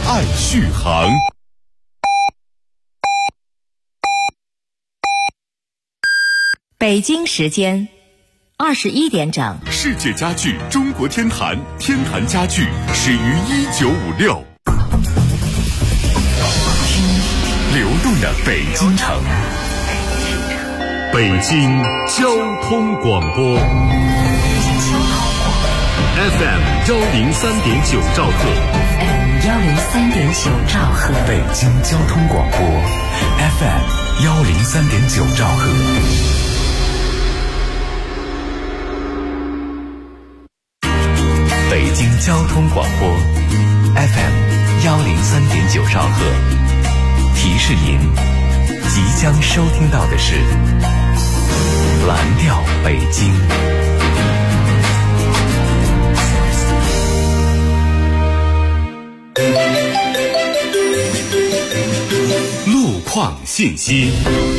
爱续航。 北京时间21点整， 世界家具中国天坛，天坛家具始于1956。流动的北京城，北京交通广播 FM 103.9兆赫 103.9兆赫， 北京交通广播 FM 103.9兆赫。北京交通广播 FM 103.9兆赫，提示您即将收听到的是蓝调北京。路况信息。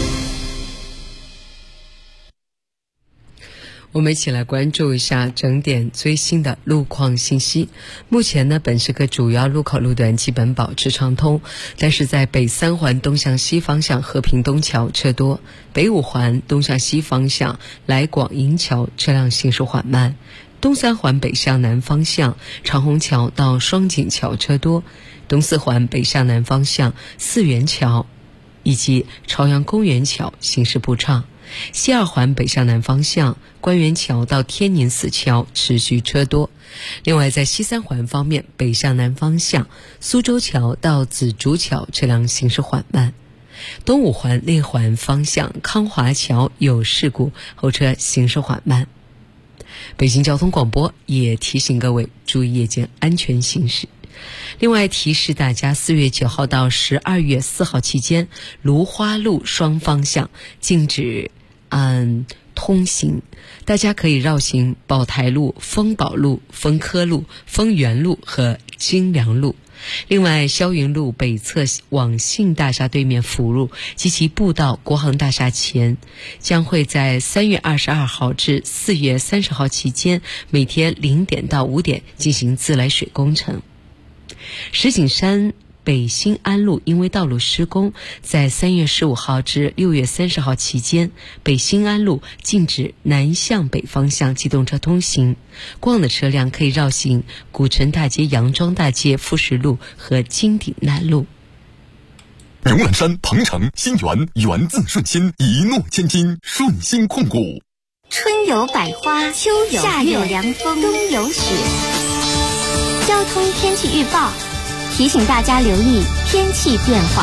我们一起来关注一下整点最新的路况信息。目前呢，本市各主要路口路段基本保持畅通，但是在北三环东向西方向和平东桥车多，北五环东向西方向来广营桥车辆行驶缓慢，东三环北向南方向长虹桥到双井桥车多，东四环北向南方向四元桥以及朝阳公园桥行驶不畅，西二环北向南方向官园桥到天宁寺桥持续车多。另外在西三环方面，北向南方向苏州桥到紫竹桥车辆行驶缓慢，东五环内环方向康华桥有事故，后车行驶缓慢。北京交通广播也提醒各位注意夜间安全行驶。另外提示大家，4月9号到12月4号期间，芦花路双方向禁止通行，大家可以绕行宝台路、丰宝路、丰科路、丰源路和金良路。另外，霄云路北侧网信大厦对面辅路及其步道国航大厦前，将会在3月22号至4月30号期间，每天0点到5点进行自来水工程。石景山北新安路因为道路施工，在3月15号至6月30号期间，北新安路禁止南向北方向机动车通行，过往的车辆可以绕行古城大街、杨庄大街、富士路和金鼎南路。 荣兰山、鹏城、新源，源自顺心，一诺千金，顺心控股。 春有百花，秋有夏有凉风，冬有雪。交通天气预报提醒大家留意天气变化。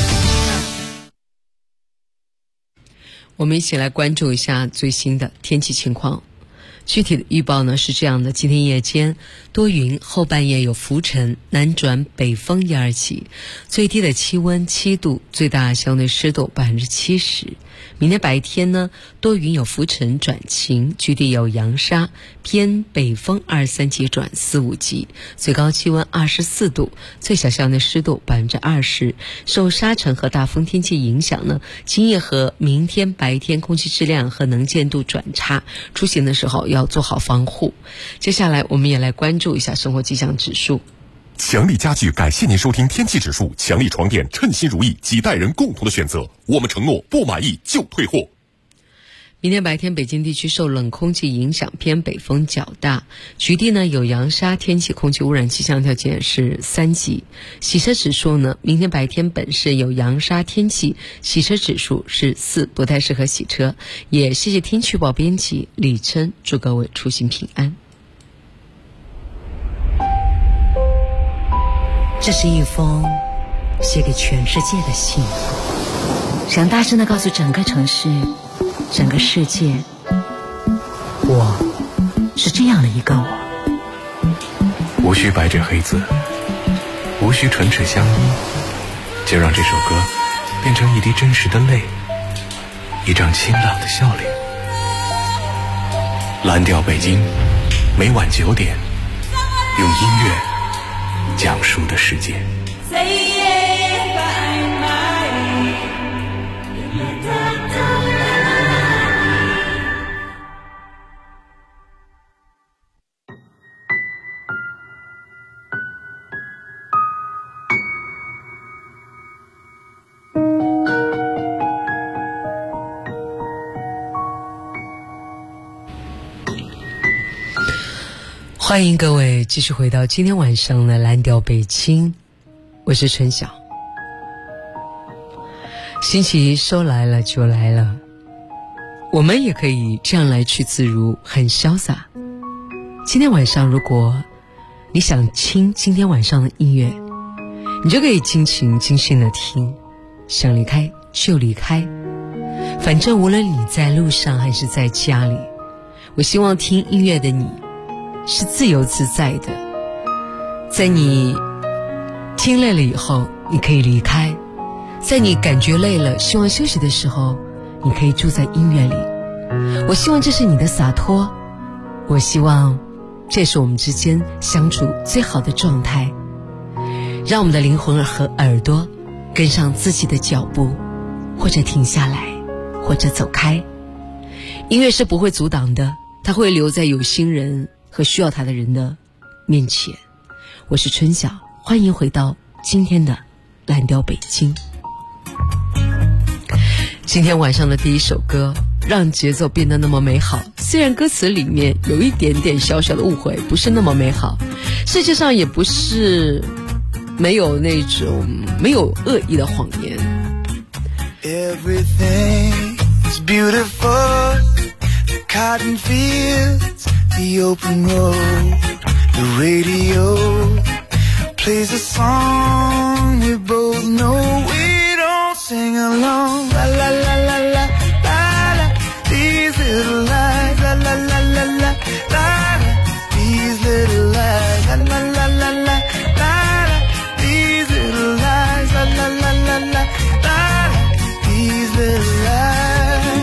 我们一起来关注一下最新的天气情况。具体的预报呢是这样的：今天夜间多云，后半夜有浮尘，南转北风1、2起，最低的气温7度，最大相对湿度70%。明天白天呢，多云有浮尘转晴，局地有扬沙，偏北风2、3级转4、5级，最高气温24度，最小相对湿度20%。受沙尘和大风天气影响呢，今夜和明天白天空气质量和能见度转差，出行的时候要做好防护。接下来我们也来关注一下生活气象指数。 强力家具感谢您收听天气指数，强力床垫称心如意，几代人共同的选择，我们承诺不满意就退货。 明天白天北京地区受冷空气影响，偏北风较大，局地呢有扬沙，天气空气污染气象条件是3级。洗车指数呢，明天白天本市有扬沙天气，洗车指数是4，不太适合洗车。也谢谢天气预报编辑李琛，祝各位出行平安。 这是一封写给全世界的信，想大声地告诉整个城市、整个世界，我是这样的一个我。 无需白纸黑字，无需唇齿相依，就让这首歌变成一滴真实的泪，一张清朗的笑脸。蓝调北京，每晚9点，用音乐讲述的世界。 欢迎各位继续回到今天晚上的蓝调北京，我是春晓。星期一说来了就来了，我们也可以这样来去自如，很潇洒。今天晚上如果你想听今天晚上的音乐，你就可以尽情尽兴的听，想离开就离开，反正无论你在路上还是在家里，我希望听音乐的你是自由自在的。在你听累了以后，你可以离开；在你感觉累了希望休息的时候，你可以住在音乐里。我希望这是你的洒脱，我希望这是我们之间相处最好的状态。让我们的灵魂和耳朵跟上自己的脚步，或者停下来，或者走开。音乐是不会阻挡的，它会留在有心人和需要它的人的面前。我是春晓，欢迎回到今天的蓝调北京。今天晚上的第一首歌让节奏变得那么美好，虽然歌词里面有一点点小小的误会，不是那么美好，世界上也不是没有那种没有恶意的谎言。 Everything is beautiful, the cotton fields, the open road, the radio plays a song we both know. We don't sing along, la la la la la la la, these little lies, la la la la la la la, these little lies, la la la la la la la, these little lies, la la la la la la la, these little lies.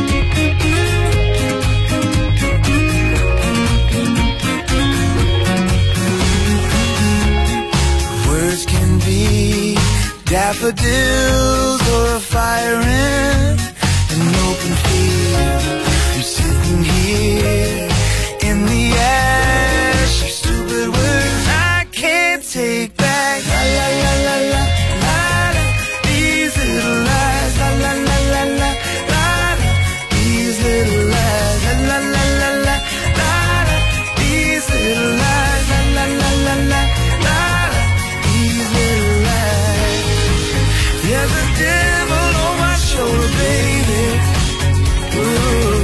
Words can be daffodils or a fire in an open field. I'm sitting here in the ash of stupid words I can't take back. La la la la la la la, these little lies. La la la la la la la, these little lies. La la la la la la la, these little lies. La la la la la la la, these little lies. There's a devil on my shoulder, baby. Ooh.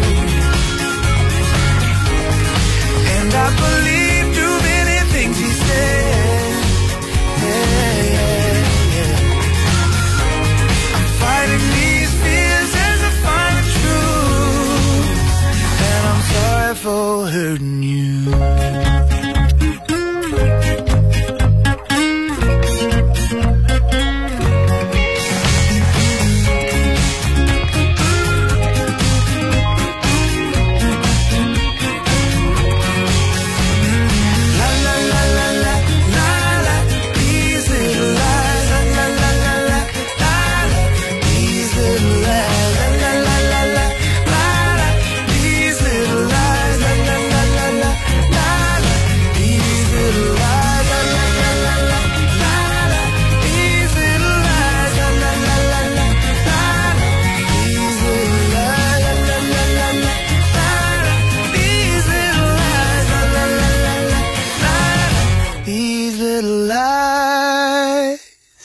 And I believe too many things he said. Yeah, yeah, yeah. I'm fighting these fears as I find the truth, and I'm sorry for hurting you. Little lies.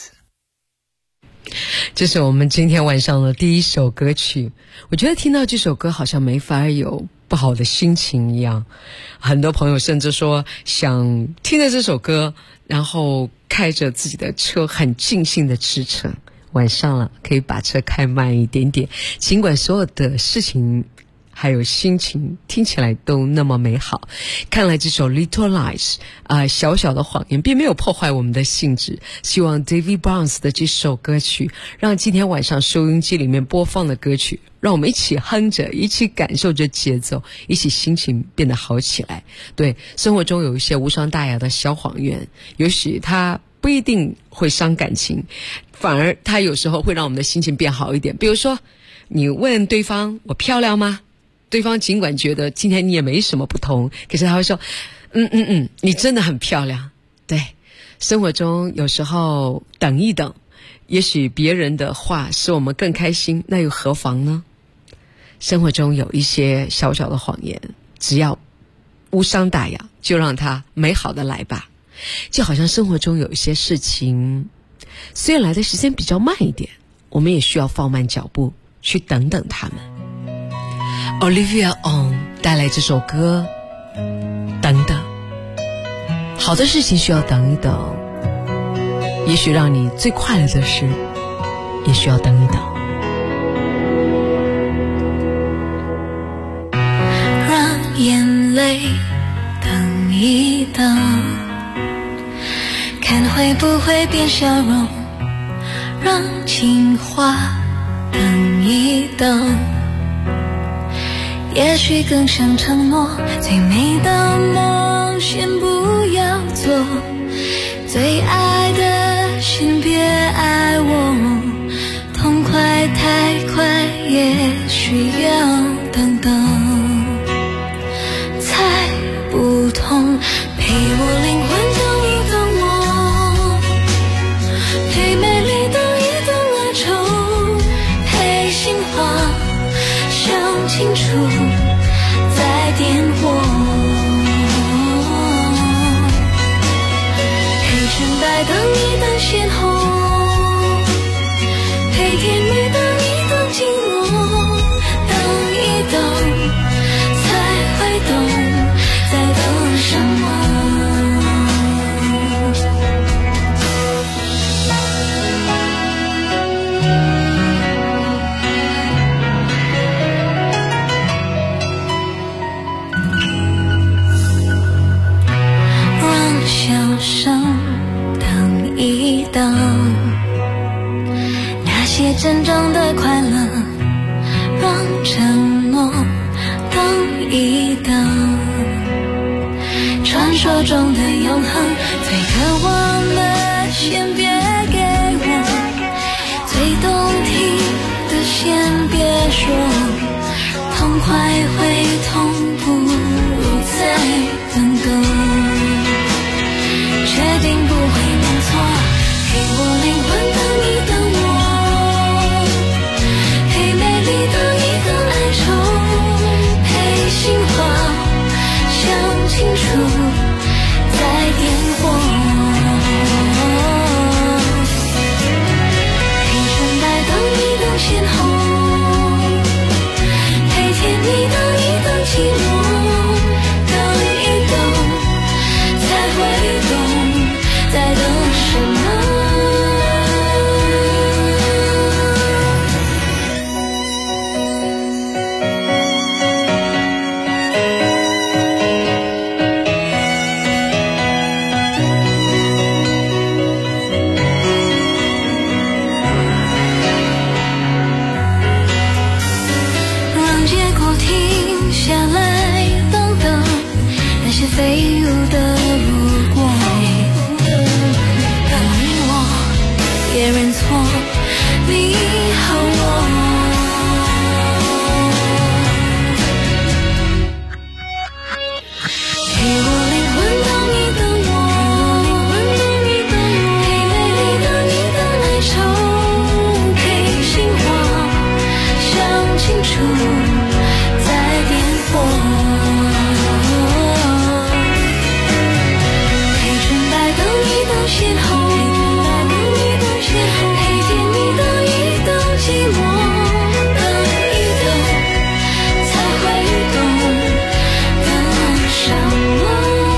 这是我们今天晚上的第一首歌曲。我觉得听到这首歌好像没法有不好的心情一样，很多朋友甚至说想听着这首歌，然后开着自己的车很尽兴的驰骋。晚上了，可以把车开慢一点点，尽管所有的事情还有心情听起来都那么美好。看来这首 Little Lies 小小的谎言并没有破坏我们的兴致。希望 David Barnes 的这首歌曲，让今天晚上收音机里面播放的歌曲，让我们一起哼着，一起感受着节奏，一起心情变得好起来。对，生活中有一些无伤大雅的小谎言，也许它不一定会伤感情，反而它有时候会让我们的心情变好一点。比如说你问对方我漂亮吗，对方尽管觉得今天你也没什么不同，可是他会说你真的很漂亮。对，生活中有时候等一等，也许别人的话使我们更开心，那又何妨呢？生活中有一些小小的谎言，只要无伤大雅，就让它美好的来吧。就好像生活中有一些事情，虽然来的时间比较慢一点，我们也需要放慢脚步去等等他们。Olivia On 带来这首歌等等。好的事情需要等一等，也许让你最快乐的事也需要等一等。 让眼泪等一等，看会不会变笑容，让情话等一等，也许更像承诺，最美的梦先不要做，最爱的先别爱我，痛快太快也需要等等，猜不痛，陪我灵魂等一等我，陪美丽等一等哀愁，陪心话想清楚再点火，陪纯白等一等鲜红，陪甜蜜等一等寂寞，等一等才会懂在等什么。让笑声等一等，那些真正的快乐，让承诺等一等，传说中的永恒，最渴望的先别给我，最动听的先别说，痛快会痛，不如再等等，确定不会弄错，陪我灵魂等一等我，陪美丽等一等哀愁，陪心话想清楚再点火，陪纯白等一等鲜红，陪甜蜜等一等寂寞，等一等才会懂在等什么。让结果停下来，等等那些飞舞的如果，等你我别认错，你和我。陪我灵魂等一等我，陪美丽等一等哀愁，陪心话想清楚再点火，陪纯白等一等鲜红，陪甜蜜等一等寂寞，等一等才会懂等什么。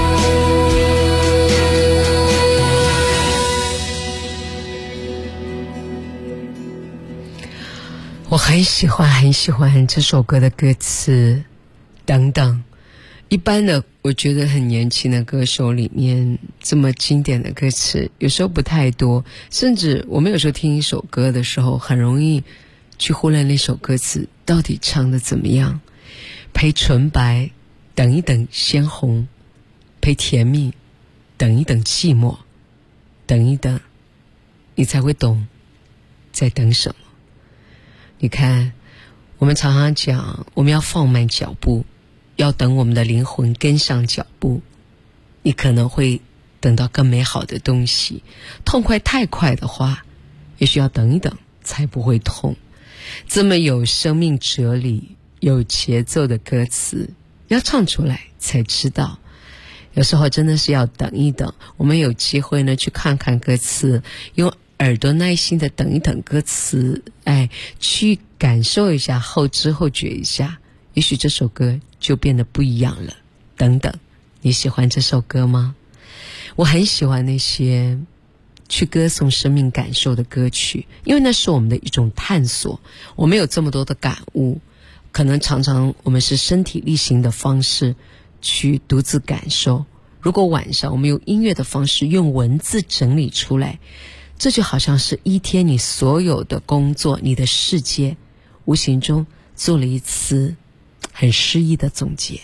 我很喜欢这首歌的歌词等等。一般的我觉得很年轻的歌手里面，这么经典的歌词有时候不太多，甚至我们有时候听一首歌的时候很容易去忽略那首歌词到底唱得怎么样。陪纯白等一等鲜红，陪甜蜜等一等寂寞，等一等你才会懂在等什么。你看，我们常常讲我们要放慢脚步，要等我们的灵魂跟上脚步，你可能会等到更美好的东西。痛快太快的话，也许要等一等才不会痛。这么有生命哲理、有节奏的歌词， 要唱出来才知道。有时候真的是要等一等，我们有机会呢去看看歌词，用耳朵耐心的等一等歌词，去感受一下，后知后觉一下，也许这首歌就变得不一样了。等等，你喜欢这首歌吗？我很喜欢那些去歌颂生命感受的歌曲，因为那是我们的一种探索。我们有这么多的感悟，可能常常我们是身体力行的方式去独自感受，如果晚上我们用音乐的方式用文字整理出来，这就好像是一天你所有的工作，你的世界无形中做了一次很诗意的总结。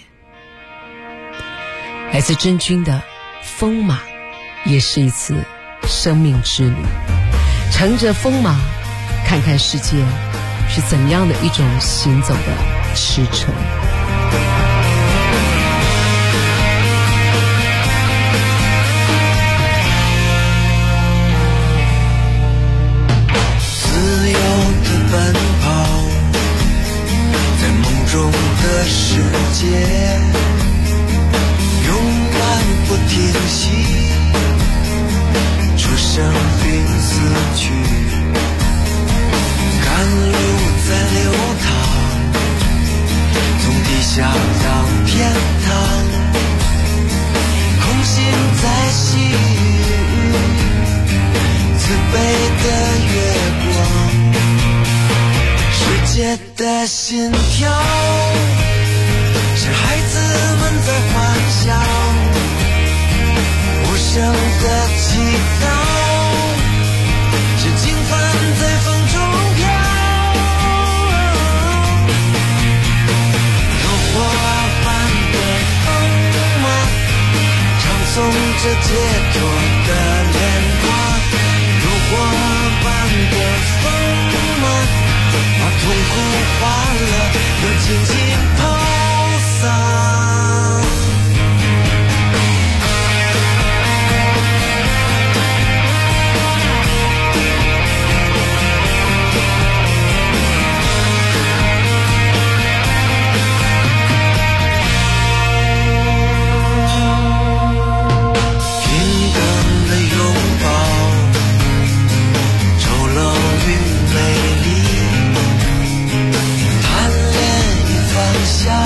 来自真君的风马，也是一次生命之旅，乘着风马看看世界是怎样的一种行走的驰骋。 自由的奔跑，在梦中的世界，勇敢不停息，出生并死去，甘露在流淌，从地下到天堂，空心在细雨，慈悲的月光，世界的心跳，是孩子们在欢笑，无声的祈祷，是经幡在风中飘。如火般的风马，唱诵着解脱的莲花，如火般的风马，把痛苦欢乐都轻轻抛洒。平等的拥抱，丑陋与美丽，贪恋与放下，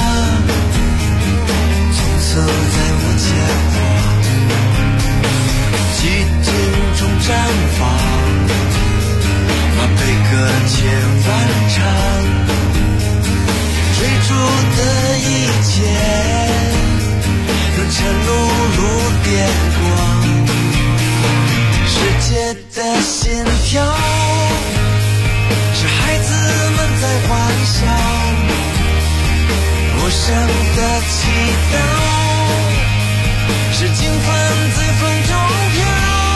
从此在我前方，寂静中绽放，把悲歌千万唱，追逐的一切如晨露如电光，世界的心跳，是孩子们在欢笑，无声的祈祷，是经幡在风中飘。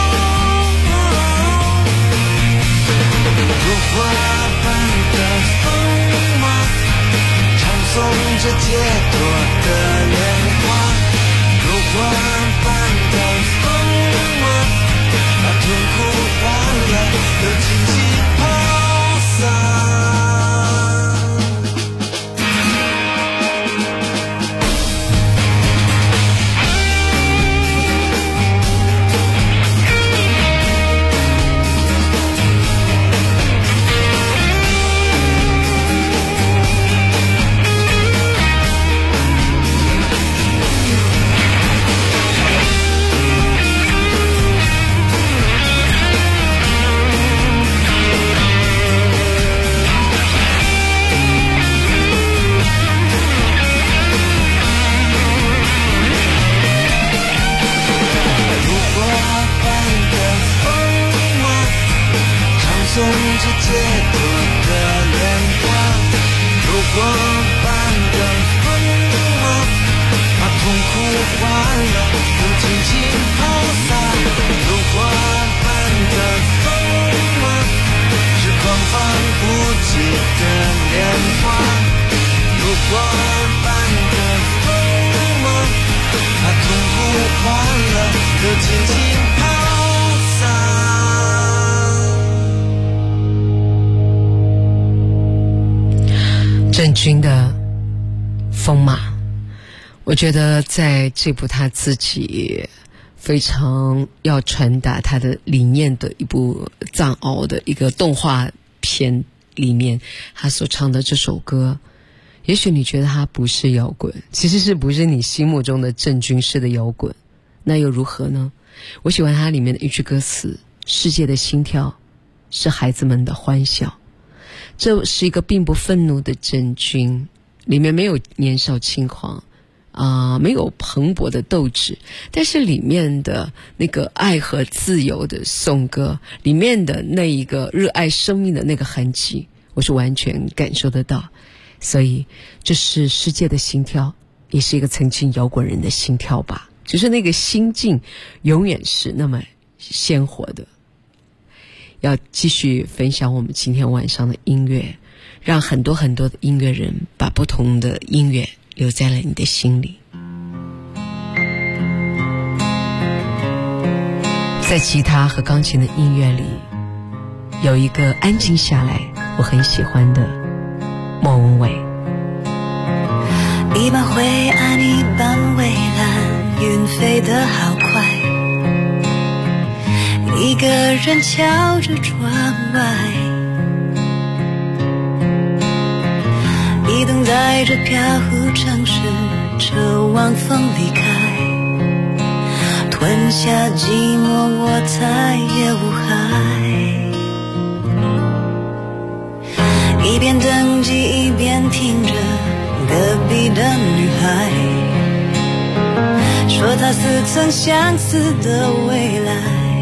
如火般的风马，唱诵着解脱的莲花，如火般的风马，把痛苦欢乐都轻轻抛洒。送着解脱的莲花，如火般的风马，把痛苦欢乐都轻轻抛洒。如火般的风马，是狂放不羁的莲花，如火般的风马，把痛苦欢乐都轻轻抛洒。 郑钧的风马， 我觉得在这部他自己非常要传达他的理念的一部藏獒的一个动画片里面，他所唱的这首歌，也许你觉得它不是摇滚，其实是不是你心目中的郑钧式的摇滚，那又如何呢？我喜欢它里面的一句歌词，世界的心跳是孩子们的欢笑。这是一个并不愤怒的郑钧，里面没有年少轻狂没有蓬勃的斗志，但是里面的那个爱和自由的颂歌，里面的那一个热爱生命的那个痕迹，我是完全感受得到。所以这是世界的心跳，也是一个曾经摇滚人的心跳吧，就是那个心境永远是那么鲜活的。要继续分享我们今天晚上的音乐，让很多很多的音乐人把不同的音乐留在了你的心里。在吉他和钢琴的音乐里，有一个安静下来我很喜欢的莫文蔚。 一半灰暗一半蔚蓝，云飞得好快，一个人瞧着窗外，一等待着飘忽城市车往风离开，吞下寂寞我再也无害，一边登记一边听着隔壁的女孩说她似曾相识的未来。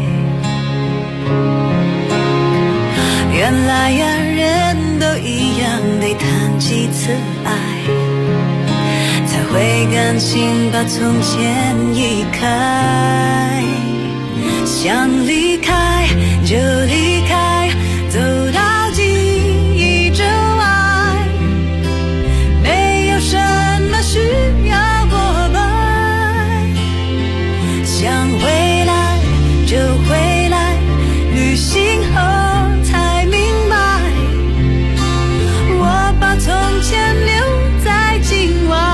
原来呀，人都一样，得谈几次爱才会甘心把从前移开，想离开就离开，走到记忆之外，没有什么需要过白，想回来就回来，旅行后才明白，我把从前留在境外。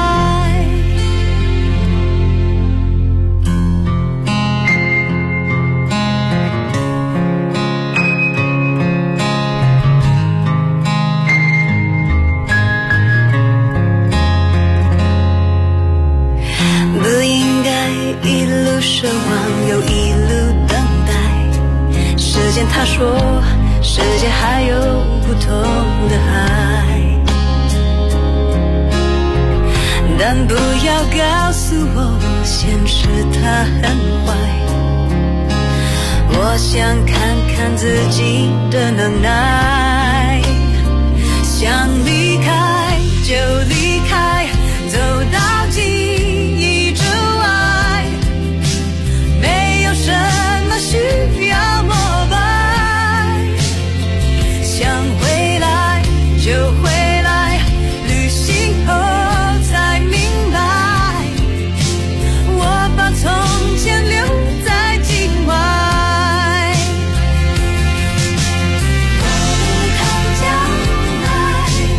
不应该一路奢望又一路等待，时间它说世界还有不同的海，但不要告诉我现实它很坏，我想看看自己的能耐，想离开就离开，走到记忆之外，没有什么需要膜拜，想回来就回来，旅行后才明白，我把从前留在境外。我不看将来，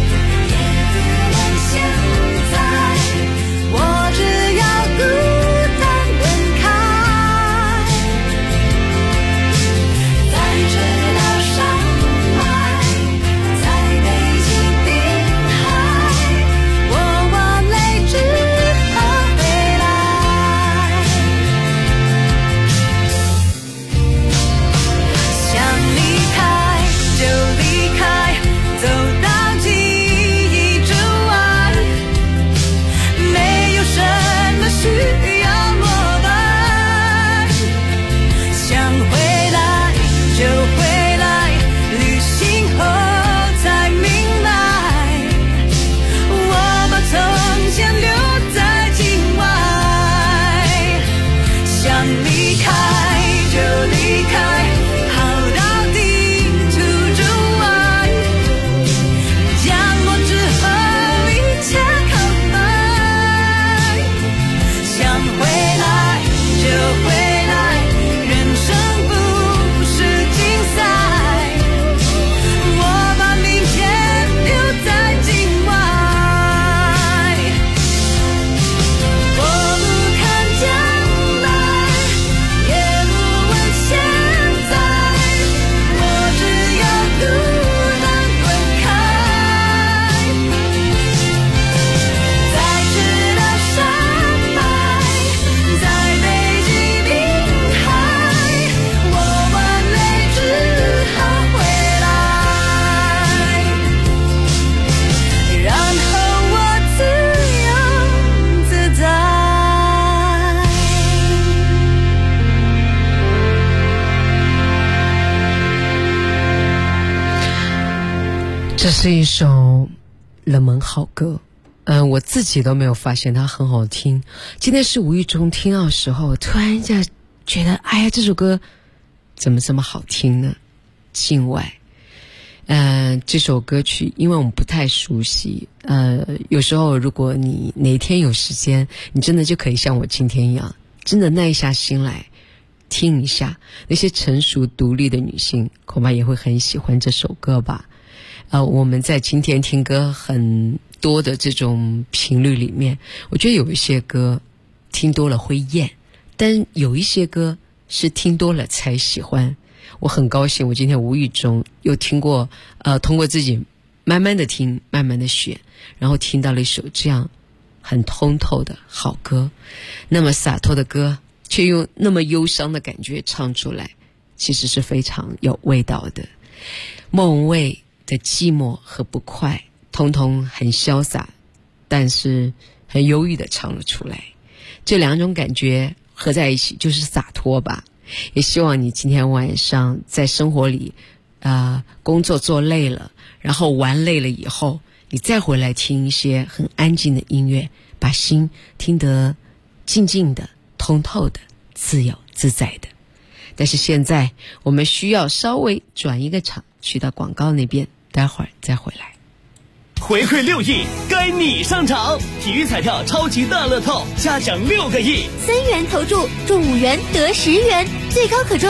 这是一首冷门好歌，我自己都没有发现它很好听。今天是无意中听到的时候，突然间觉得，哎呀，这首歌怎么这么好听呢？境外，这首歌曲因为我们不太熟悉，有时候如果你哪天有时间，你真的就可以像我今天一样，真的耐下心来听一下。那些成熟独立的女性恐怕也会很喜欢这首歌吧。我们在今天听歌很多的这种频率里面，我觉得有一些歌听多了会厌，但有一些歌是听多了才喜欢。我很高兴我今天无意中又听过，通过自己慢慢的听，慢慢的选，然后听到了一首这样很通透的好歌。那么洒脱的歌却用那么忧伤的感觉唱出来，其实是非常有味道的。莫文蔚的寂寞和不快通通很潇洒，但是很忧郁的唱了出来，这两种感觉合在一起就是洒脱吧。也希望你今天晚上在生活里工作做累了，然后玩累了以后，你再回来听一些很安静的音乐，把心听得静静的、通透的、自由自在的。但是现在我们需要稍微转一个场，去到广告那边，待会儿再回来。 回馈6亿，该你上场！体育彩票超级大乐透，嘉奖6个亿 ，3元投注中5元得10元，最高可中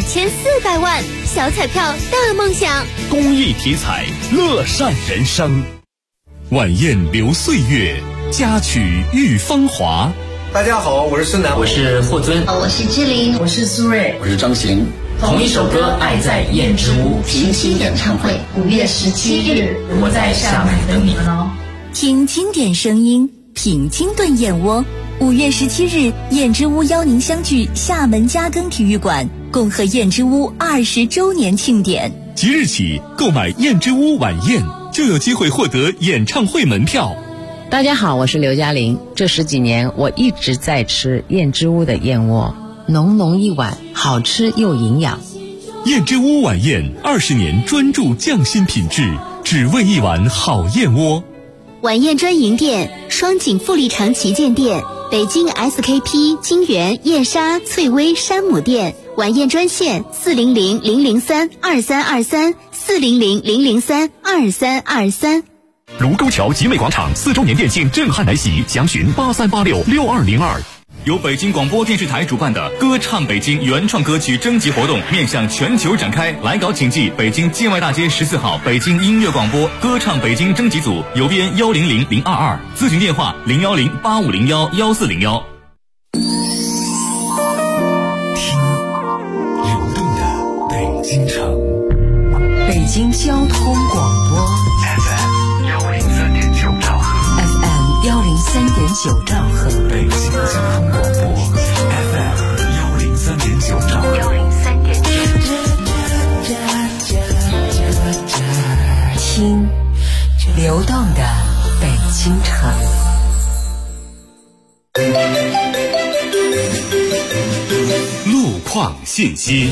2400万，小彩票大梦想。 公益体彩，乐善人生。 晚宴留岁月，佳曲遇芳华。 大家好，我是孙楠， 我是霍尊， 我是志玲， 我是苏芮， 我是张行。 同一首歌，爱在燕之屋平息演唱会，5月17日， 我在厦门等你们哦。 听经典声音，品清炖燕窝。5月17日，燕之屋邀您相聚厦门嘉庚体育馆，共贺燕之屋20周年庆典。 即日起购买燕之屋晚宴，就有机会获得演唱会门票。 大家好，我是刘嘉玲。这10几年，我一直在吃燕之屋的燕窝，浓浓一碗，好吃又营养。 燕之屋晚宴20年专注匠心品质，只为一碗好燕窝。 晚宴专营店：双井富力城旗舰店、北京 SKP 金源燕莎翠微山姆店。晚宴专线400-003-2323，400-003-2323。 卢沟桥集美广场4周年店庆震撼来袭，详询83866202。由北京广播电视台主办的歌唱北京原创歌曲征集活动面向全球展开，来稿请寄北京界外大街14号北京音乐广播歌唱北京征集组，邮编100022，咨询电话01085011401。 听流动的北京城， 北京交通广播 FM103.9兆赫 ，FM103.9兆赫， 北京交通广播 FM103.9兆赫 ，103.9。听流动的北京城。 路况信息。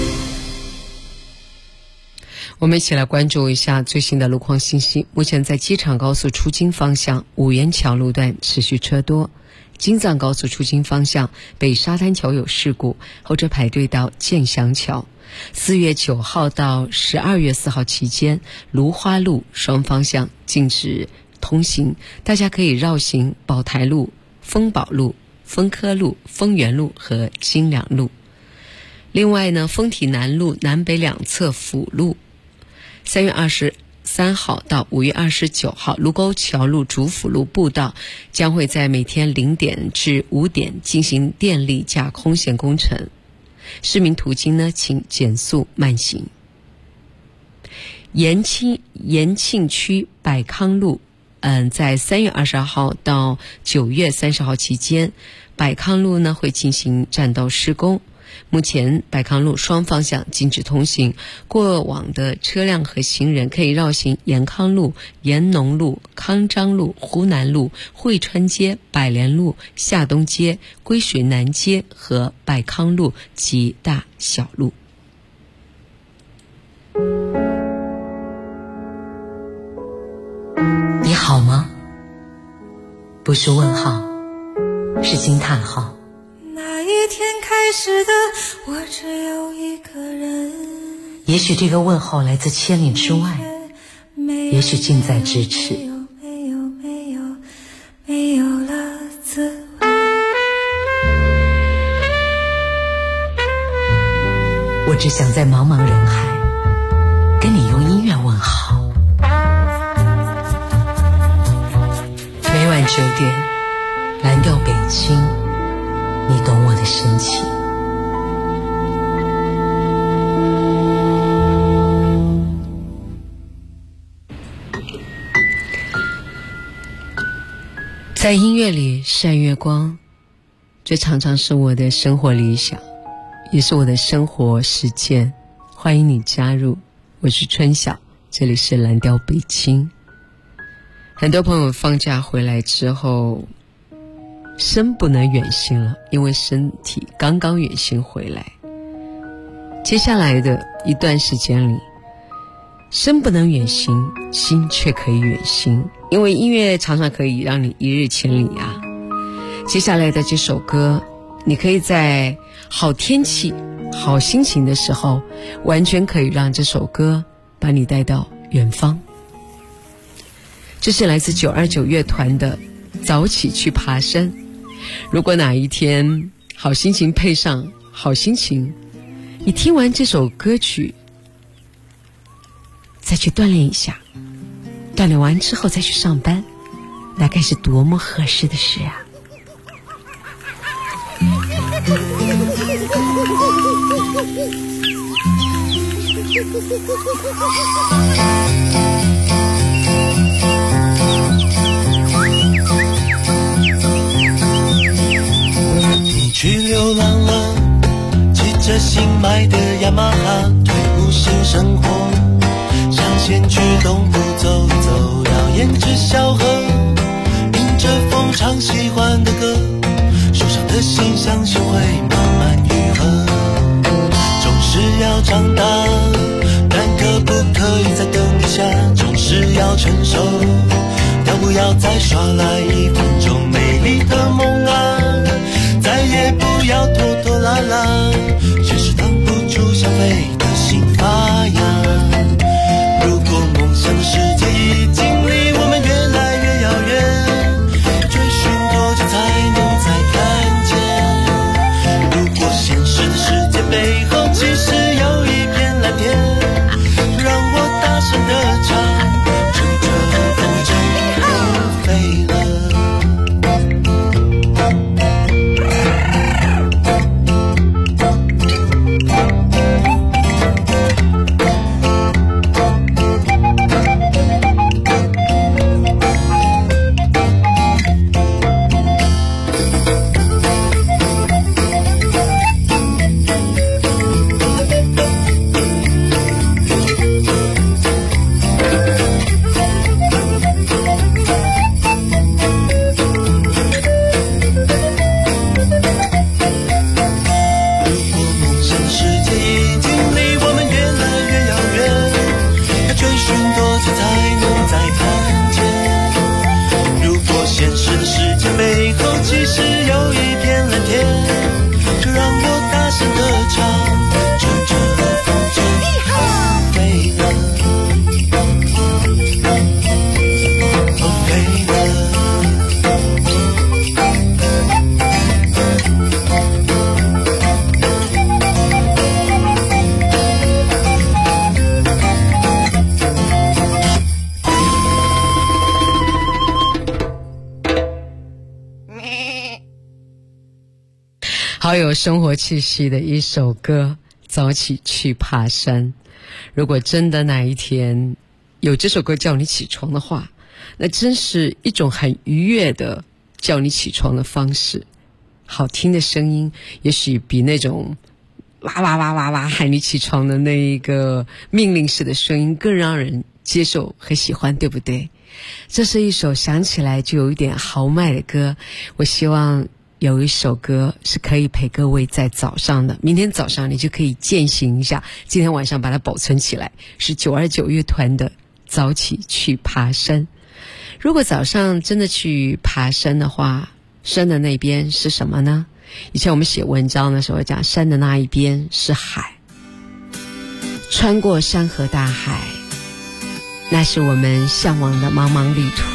我们一起来关注一下最新的路况信息。目前在机场高速出京方向五元桥路段持续车多，京藏高速出京方向北沙滩桥有事故，后者排队到建祥桥。4月9号到12月4号期间，芦花路双方向禁止通行，大家可以绕行宝台路、丰宝路、丰科路、丰源路和金良路。另外呢，丰体南路南北两侧辅路3月23号到5月29号，卢沟桥路主辅路步道将会在每天0点至5点进行电力架空线工程，市民途经呢请减速慢行。延庆区百康路在3月22号到9月30号期间，百康路呢会进行占道施工，目前百康路双方向禁止通行，过往的车辆和行人可以绕行延康路、延农路、康章路、湖南路、汇川街、百联路、夏东街、归水南街和百康路及大小路。 不是问号，是惊叹号。 那一天开始的，我只有一个人。 也许这个问候来自千里之外，也许近在咫尺。 没有了滋味。 我只想在茫茫人海跟你用音乐问好。每晚9点，蓝调北京，你懂我的深情。 在音乐里晒月光，这常常是我的生活理想，也是我的生活实践。欢迎你加入，我是春晓，这里是蓝调北京。很多朋友放假回来之后，身不能远行了，因为身体刚刚远行回来。接下来的一段时间里，身不能远行，心却可以远行，因为音乐常常可以让你一日千里啊。接下来的这首歌，你可以在好天气、好心情的时候，完全可以让这首歌把你带到远方。这是来自929乐团的《早起去爬山》。如果哪一天好心情配上好心情，你听完这首歌曲再去锻炼一下，锻炼完之后再去上班，那该是多么合适的事啊。 你去流浪了，骑着新买的雅马哈，退步新生活，想先去东部走一走，要沿着小河，迎着风唱喜欢的歌，受伤的心相信会慢慢愈合。总是要长大，但可不可以再等一下？总是要成熟，要不要再耍赖1分钟？美丽的梦啊，再也不要拖拖拉拉，现实挡不住想飞的心发芽。如果梦想的世界已经离我们越来越遥远，追寻多久才能再看见？如果现实的世界背后其实有一片蓝天，就让我大声地唱，乘着风筝不飞了。 好有生活气息的一首歌，早起去爬山。如果真的哪一天有这首歌叫你起床的话，那真是一种很愉悦的叫你起床的方式。好听的声音也许比那种哇哇哇哇哇喊你起床的那一个命令式的声音更让人接受和喜欢，对不对？这是一首想起来就有一点豪迈的歌，我希望有一首歌是可以陪各位在早上的，明天早上你就可以践行一下，今天晚上把它保存起来，是929乐团的《早起去爬山》。 如果早上真的去爬山的话，山的那边是什么呢？以前我们写文章的时候讲，山的那一边是海，穿过山河大海，那是我们向往的茫茫旅途。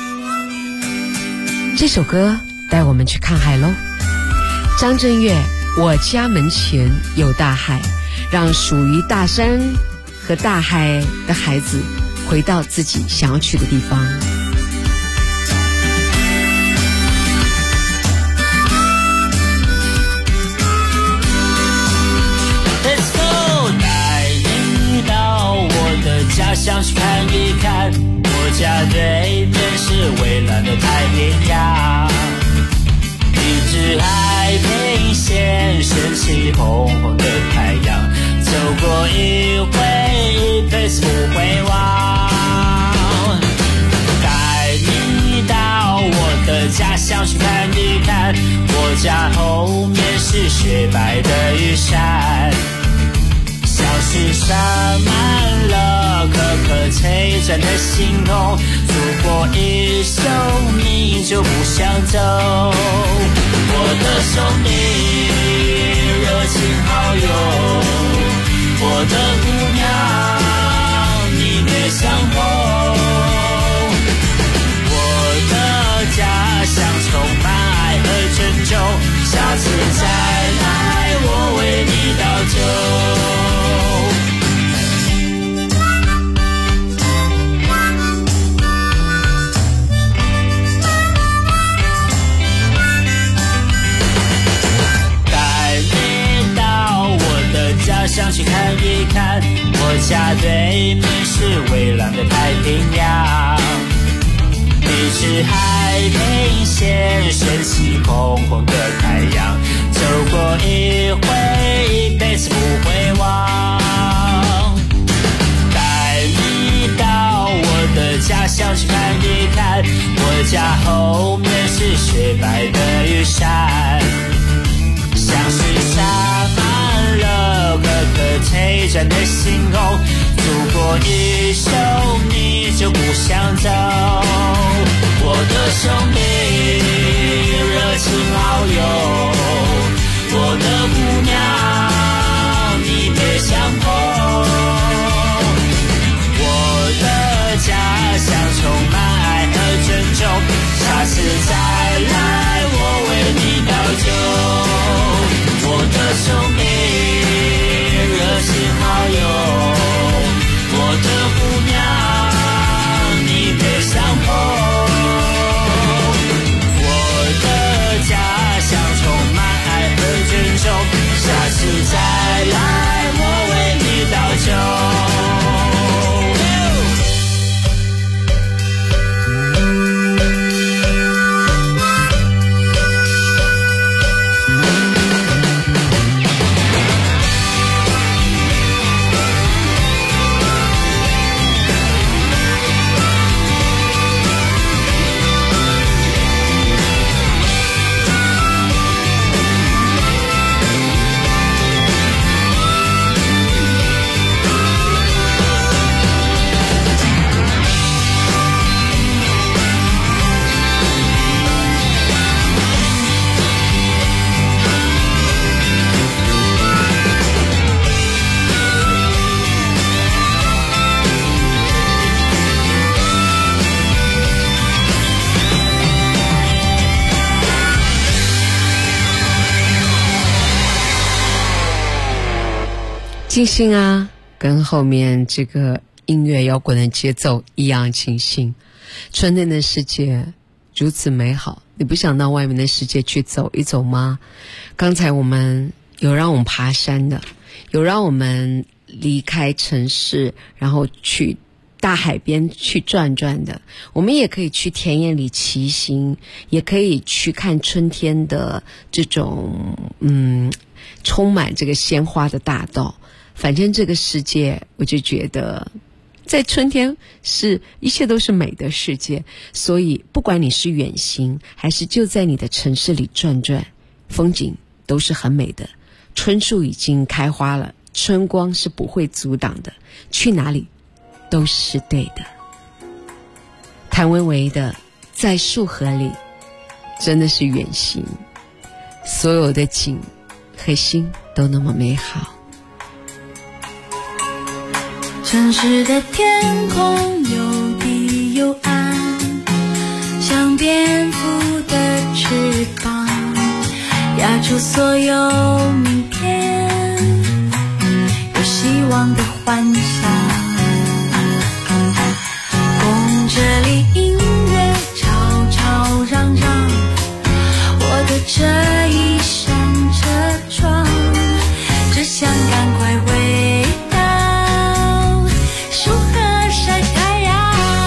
这首歌带我们去看海喽。张震岳，我家门前有大海，让属于大山和大海的孩子回到自己想要去的地方。 家乡去看一看，我家对面是蔚蓝的太平洋，一直海平线升起红红的太阳，走过一回，一辈子不会忘。带你到我的家乡去看一看，我家后面是雪白的玉山，小石山满了颗颗璀璨的星空，走过一生你就不想走。我的兄弟，热情好友，我的姑娘，你别想红。我的家乡充满爱和珍重，下次再来我为你倒酒。想去看一看，我家对面是蔚蓝的太平洋，一直海平线升起红红的太阳，走过一回，一辈子不会忘。带你到我的家乡去看一看，我家后面是雪白的玉山，像是沙满了颗颗璀璨的星空，走过一生你就不想走。我的兄弟，热情好友，我的姑娘，你别想碰。我的家乡充满爱和珍重，下次再来我为你倒酒。我的兄弟，热情好友，我的姑娘，你别想碰。我的家乡充满爱和珍重，下次再来我为你倒酒。 清新啊，跟后面这个音乐摇滚的节奏一样清新。春天的世界如此美好，你不想到外面的世界去走一走吗？刚才我们有让我们爬山的，有让我们离开城市然后去大海边去转转的，我们也可以去田野里骑行，也可以去看春天的这种充满这个鲜花的大道。反正这个世界，我就觉得在春天是一切都是美的世界，所以不管你是远行还是就在你的城市里转转，风景都是很美的。春树已经开花了，春光是不会阻挡的，去哪里都是对的。 谭维维的在树河里，真的是远行，所有的景和心都那么美好。 城市的天空又低又暗，像蝙蝠的翅膀，压住所有明天，有希望的幻想。公车里音乐吵吵嚷嚷，我的这一扇车窗，只想赶快回到树河晒太阳。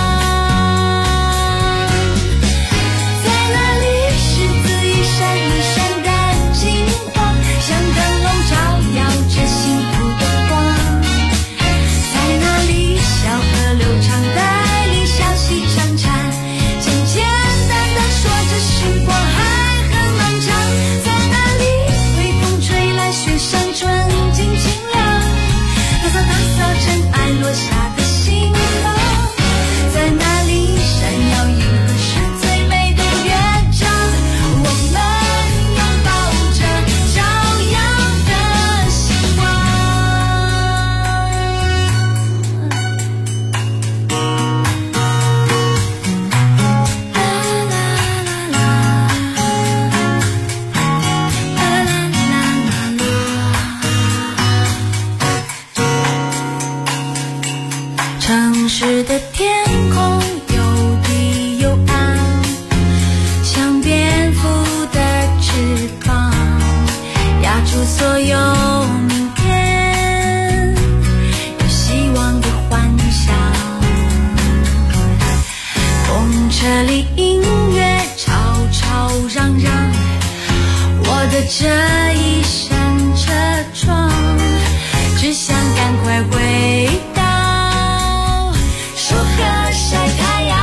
在那里柿子一闪一闪的金黄，像灯笼照耀着幸福的光。在那里小河流长，带领小溪潺潺，简简单单说着时光还很漫长。在那里微风吹来雪山纯净清凉，打扫打扫尘埃落下的心房。在那里闪耀银河是最美的乐章，我们拥抱着照耀的星光。城市的天空又低又暗，像蝙蝠的翅膀，压住所有明天，有希望的幻想。公车里音乐吵吵嚷嚷，我的这一扇车窗，只想赶快回到树河晒太阳。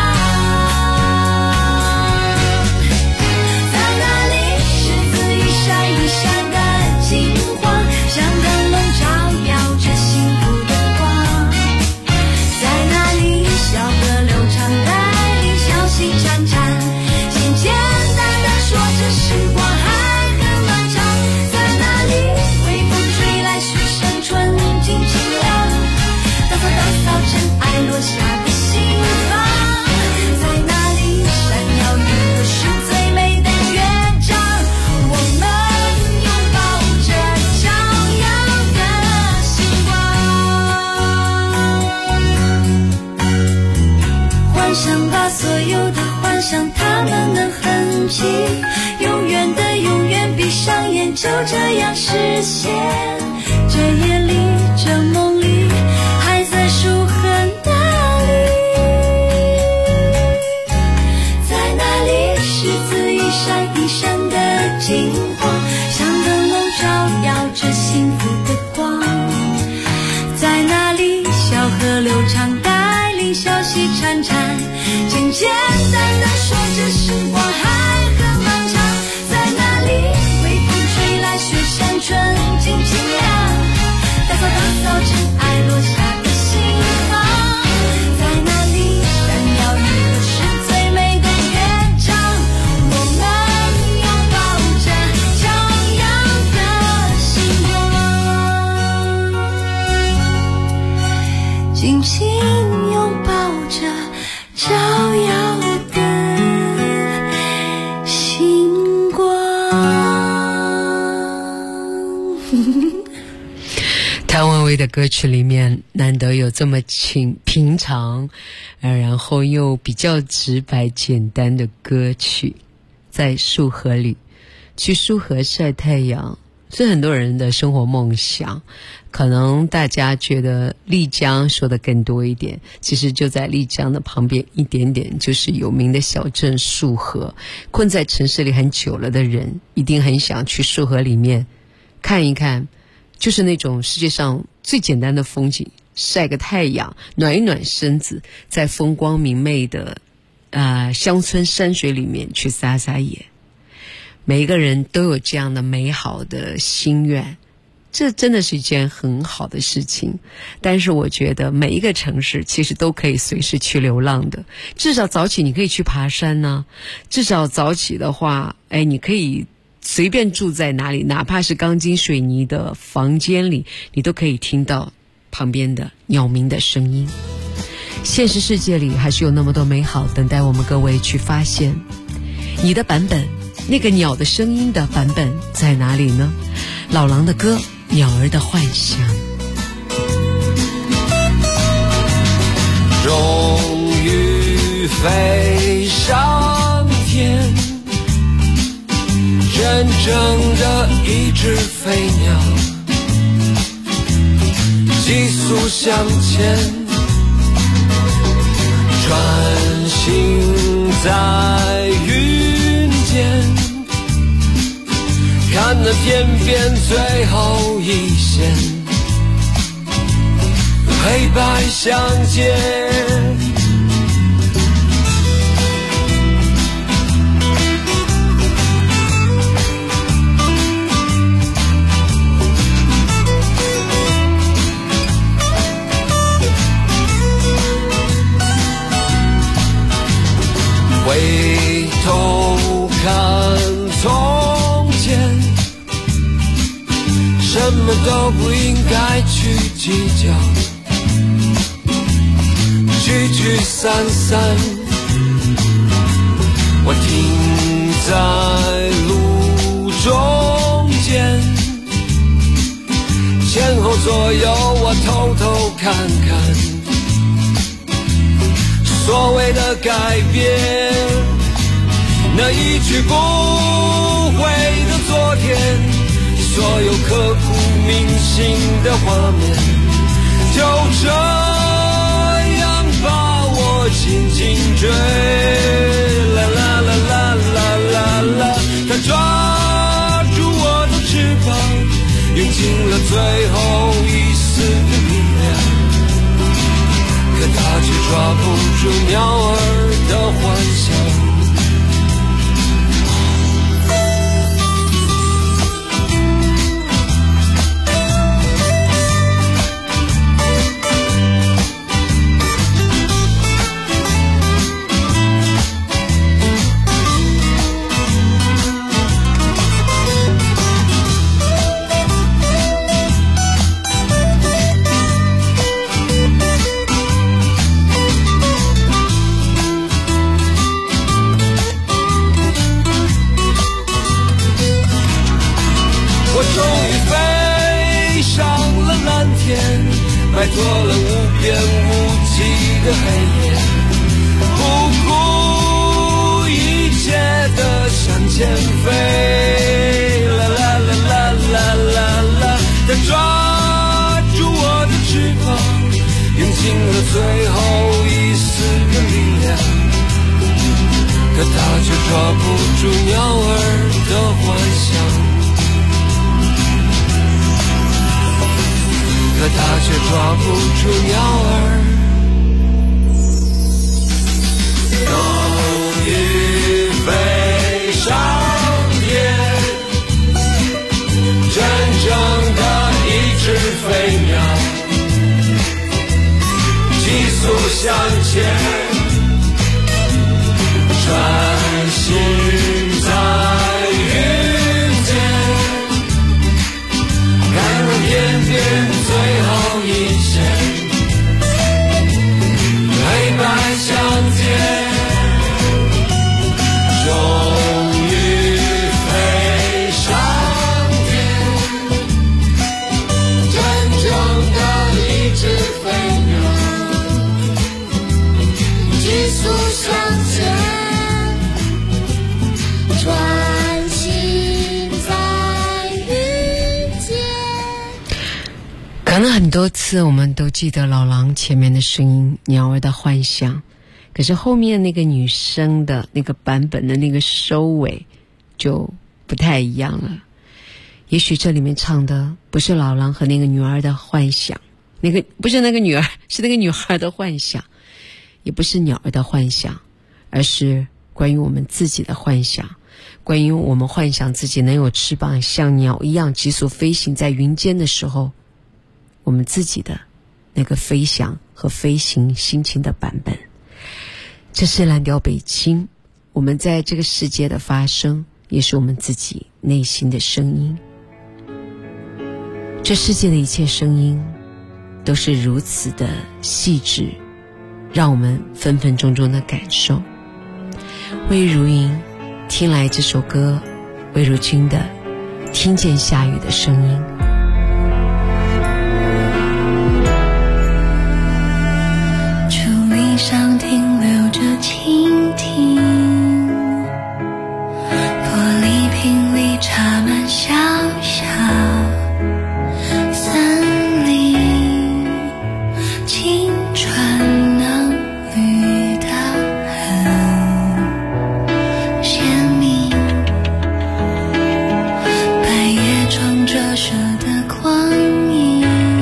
在那里柿子一闪一闪的金黄，像灯笼照耀着幸福的光。在那里小河流长，带领小溪潺潺，简简单单说着时光还很漫长。在那里微风吹来雪山纯净清凉，打扫打扫尘埃落下的心房。在那里闪耀银河是最美的乐章，我们拥抱着照耀的星光。幻想把所有的幻想它们能很近，永远的永远闭上眼就这样实现。这夜里这梦里还在树河那里，在那里柿子一闪一闪的金黄，像灯笼照耀着幸福的光。在那里小河流长，带领小溪潺潺，简简单单说着时光还很漫长。在那里微风吹来雪山纯净清凉，打扫打扫尘埃落下的心房。在那里闪耀银河是最美的乐章，我们拥抱着照耀的星光，紧紧拥抱着照耀的星光。 谭维维的歌曲里面难得有这么平常，然后又比较直白简单的歌曲。在树河里，去树河晒太阳是很多人的生活梦想。可能大家觉得丽江说的更多一点，其实就在丽江的旁边一点点就是有名的小镇束河。困在城市里很久了的人一定很想去束河里面看一看，就是那种世界上最简单的风景，晒个太阳，暖一暖身子，在风光明媚的乡村山水里面去撒撒野。每一个人都有这样的美好的心愿， 这真的是一件很好的事情。但是我觉得每一个城市其实都可以随时去流浪的，至少早起你可以去爬山呢，至少早起的话，你可以随便住在哪里，哪怕是钢筋水泥的房间里，你都可以听到旁边的鸟鸣的声音。现实世界里还是有那么多美好等待我们各位去发现。你的版本，那个鸟的声音的版本在哪里呢？老狼的歌《鸟儿的幻想》。 终于飞上天，真正的一只飞鸟，急速向前，穿行在云间，看那天边最后一线，黑白相间，回头看从前，什么都不应该去计较，聚聚散散，我停在路中间，前后左右我偷偷看看，所谓的改变，那一去不回的昨天，所有刻骨铭心的画面，就这样把我紧紧追。啦啦啦啦啦啦啦，它抓住我的翅膀，用尽了最后一丝的力量，可它却抓不住鸟儿的幻想。摆脱了无边无际的黑夜，不顾一切的向前飞。啦啦啦啦啦啦啦，它抓住我的翅膀，用尽了最后一丝的力量，可它却抓不住鸟儿的幻想。可它却抓不住鸟儿。终于飞上天，真正的一只飞鸟，急速向前，穿行在云间，看那天边最后一线，黑白相间，终于飞上天，真正的一只飞鸟，急速向前，穿行在云间。 可能很多次我们都记得老狼前面的声音，鸟儿的幻想，可是后面那个女生的那个版本的那个收尾就不太一样了。也许这里面唱的不是老狼和那个女儿的幻想，那个不是那个女儿，是那个女孩的幻想，也不是鸟儿的幻想，而是关于我们自己的幻想。 关于我们幻想自己能有翅膀，像鸟一样急速飞行在云间的时候，我们自己的那个飞翔和飞行心情的版本。这是蓝调北京，我们在这个世界的发声，也是我们自己内心的声音。这世界的一切声音都是如此的细致，让我们分分钟钟的感受。魏如云听来这首歌，魏如君的《听见下雨的声音》。 竹篱上停留着蜻蜓，玻璃瓶里插满小小森林，青春能绿的很鲜明，白夜中折射的光影，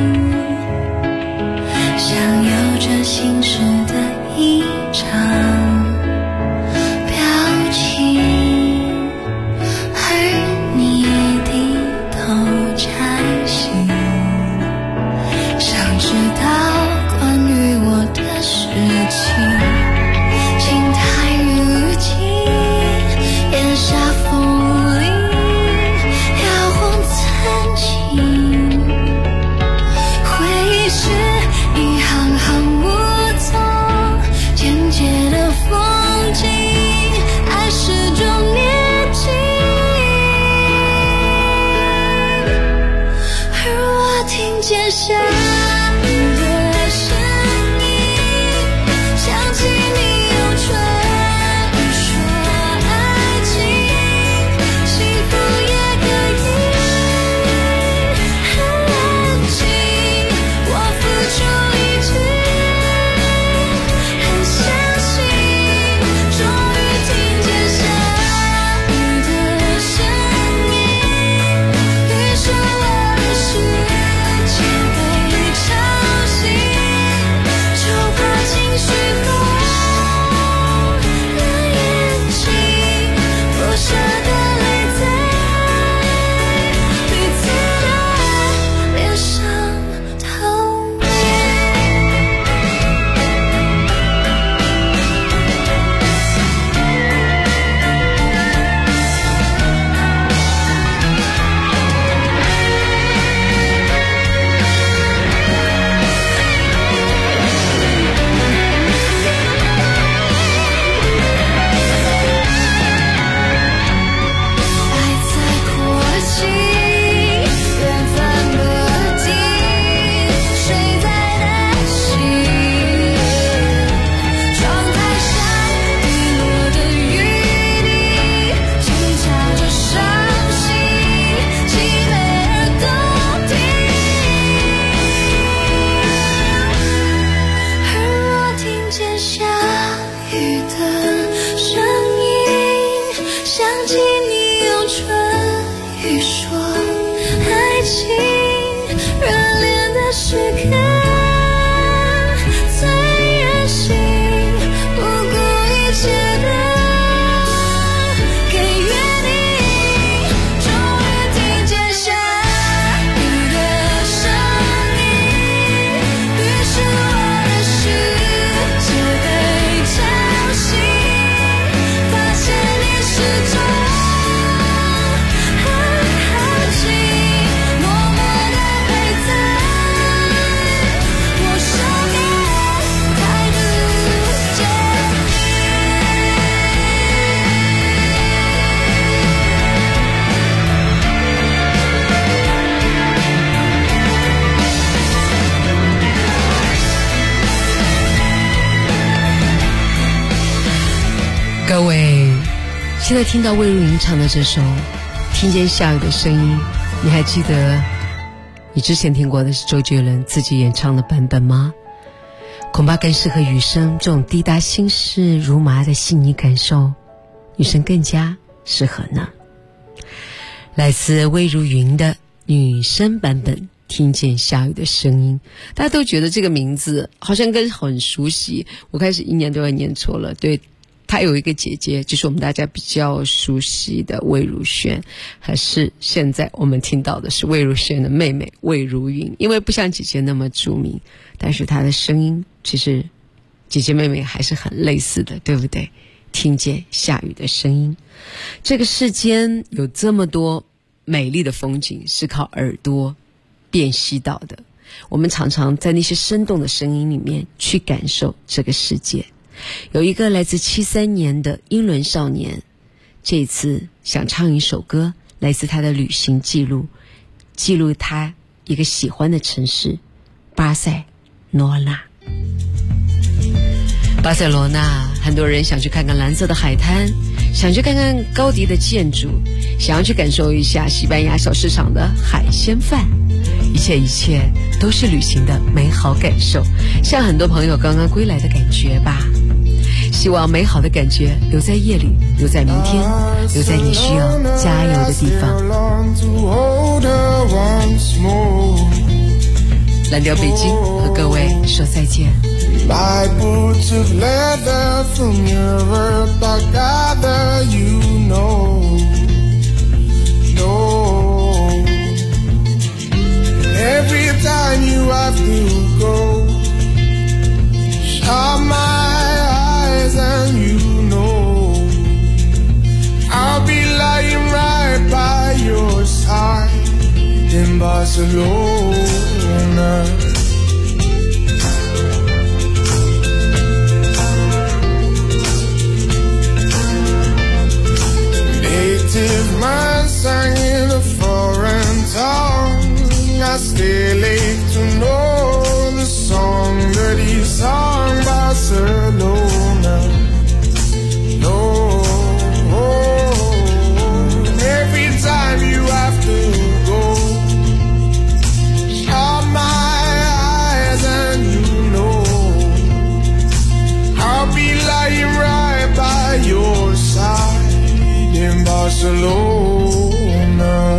像有着心事的一场表情，而你低头摘星，想知道关于我的事情。青苔日记，檐下风铃摇晃曾经，回忆是一行行梧桐，简洁的风景，爱始终年轻。而我听见下雨的声音，想起你用唇语说爱情，幸福也可以很安静。我付出力气，很相信，终于听见下雨的声音，于是我的世界被吵醒，就怕情绪红了眼睛，落下的泪在彼此的脸上投影。爱在扩起，远帆的地，水在担心，窗台上滴落的雨滴，轻敲着伤心，凄美而动听。而我听见下雨的声音，想起你用唇语说爱情，热恋的时刻最任性，不顾一切的给予你。终于听见下雨的声音，于是我的世界被吵醒，发现你始终很安静，默默地陪在我身边，态度坚各位，现在听到魏如云唱的这首《听见下雨的声音》，你还记得你之前听过的是周杰伦自己演唱的版本吗？恐怕更适合雨声这种滴答心事如麻的细腻感受，女生更加适合呢。来自魏如云的女生版本听见下雨的声音，大家都觉得这个名字好像跟很熟悉，我开始一念都要念错了。对， 她有一个姐姐，就是我们大家比较熟悉的魏如萱，还是现在我们听到的是魏如萱的妹妹魏如云。因为不像姐姐那么著名，但是她的声音其实姐姐妹妹还是很类似的，对不对？听见下雨的声音，这个世间有这么多美丽的风景是靠耳朵辨析到的，我们常常在那些生动的声音里面去感受这个世界。有一个来自73年的英伦少年，这一次想唱一首歌，来自他的旅行记录，记录他一个喜欢的城市巴塞罗那。巴塞罗那，很多人想去看看蓝色的海滩，想去看看高迪的建筑，想要去感受一下西班牙小市场的海鲜饭，一切都是旅行的美好感受，像很多朋友刚刚归来的感觉吧。希望美好的感觉留在夜里，留在明天，留在你需要加油的地方。蓝调北京和各位说再见。 My boots of leather from Europe, I gather you know. Every time you have to go, shut my eyes and you know I'll be lying right by your side in Barcelona. Native man sang in a foreign tongue, I still ache to know the song that he sung, Barcelona. No, every time you have to go, shut my eyes and you know I'll be lying right by your side in Barcelona.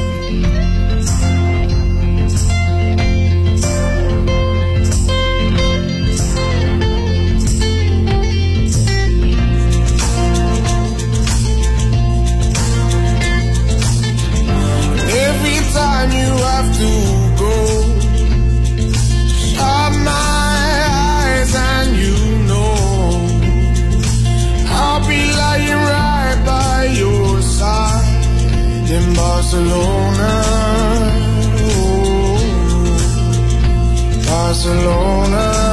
Every time you have to go, shut my eyes and you know I'll be lying right by your side in Barcelona. Oh, Barcelona.